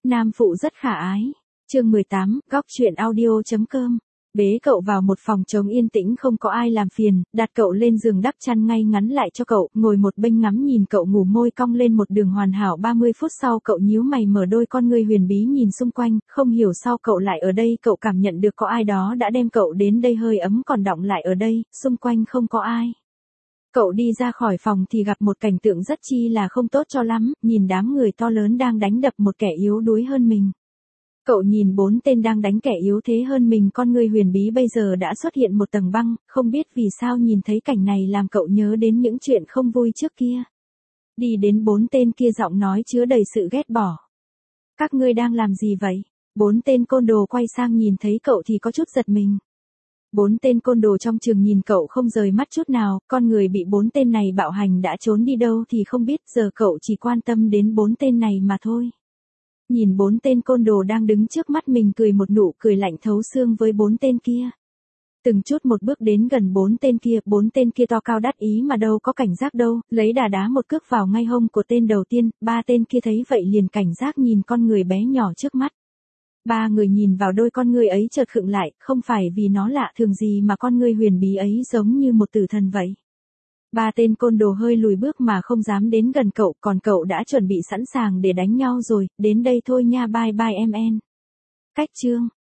Nam phụ rất khả ái. Chương 18, góc truyện audio.com. Bế cậu vào một phòng trống yên tĩnh không có ai làm phiền, đặt cậu lên giường đắp chăn ngay ngắn lại cho cậu, ngồi một bên ngắm nhìn cậu ngủ, môi cong lên một đường hoàn hảo. 30 phút sau cậu nhíu mày mở đôi con ngươi huyền bí nhìn xung quanh, không hiểu sao cậu lại ở đây, cậu cảm nhận được có ai đó đã đem cậu đến đây, hơi ấm còn đọng lại ở đây, xung quanh không có ai. Cậu đi ra khỏi phòng thì gặp một cảnh tượng rất chi là không tốt cho lắm, nhìn đám người to lớn đang đánh đập một kẻ yếu đuối hơn mình. Cậu nhìn 4 tên đang đánh kẻ yếu thế hơn mình, con người huyền bí bây giờ đã xuất hiện một tầng băng, không biết vì sao nhìn thấy cảnh này làm cậu nhớ đến những chuyện không vui trước kia. Đi đến 4 tên kia, giọng nói chứa đầy sự ghét bỏ. Các ngươi đang làm gì vậy? 4 tên côn đồ quay sang nhìn thấy cậu thì có chút giật mình. 4 tên côn đồ trong trường nhìn cậu không rời mắt chút nào, con người bị 4 tên này bạo hành đã trốn đi đâu thì không biết, giờ cậu chỉ quan tâm đến 4 tên này mà thôi. Nhìn 4 tên côn đồ đang đứng trước mắt mình, cười một nụ cười lạnh thấu xương với 4 tên kia. Từng chút một bước đến gần 4 tên kia to cao đắt ý mà đâu có cảnh giác đâu, lấy đá một cước vào ngay hông của tên đầu tiên. 3 tên kia thấy vậy liền cảnh giác nhìn con người bé nhỏ trước mắt. 3 người nhìn vào đôi con ngươi ấy chợt khựng lại, không phải vì nó lạ thường gì mà con ngươi huyền bí ấy giống như một tử thần vậy. 3 tên côn đồ hơi lùi bước mà không dám đến gần cậu, còn cậu đã chuẩn bị sẵn sàng để đánh nhau rồi, đến đây thôi nha, bye bye em en. Cách chương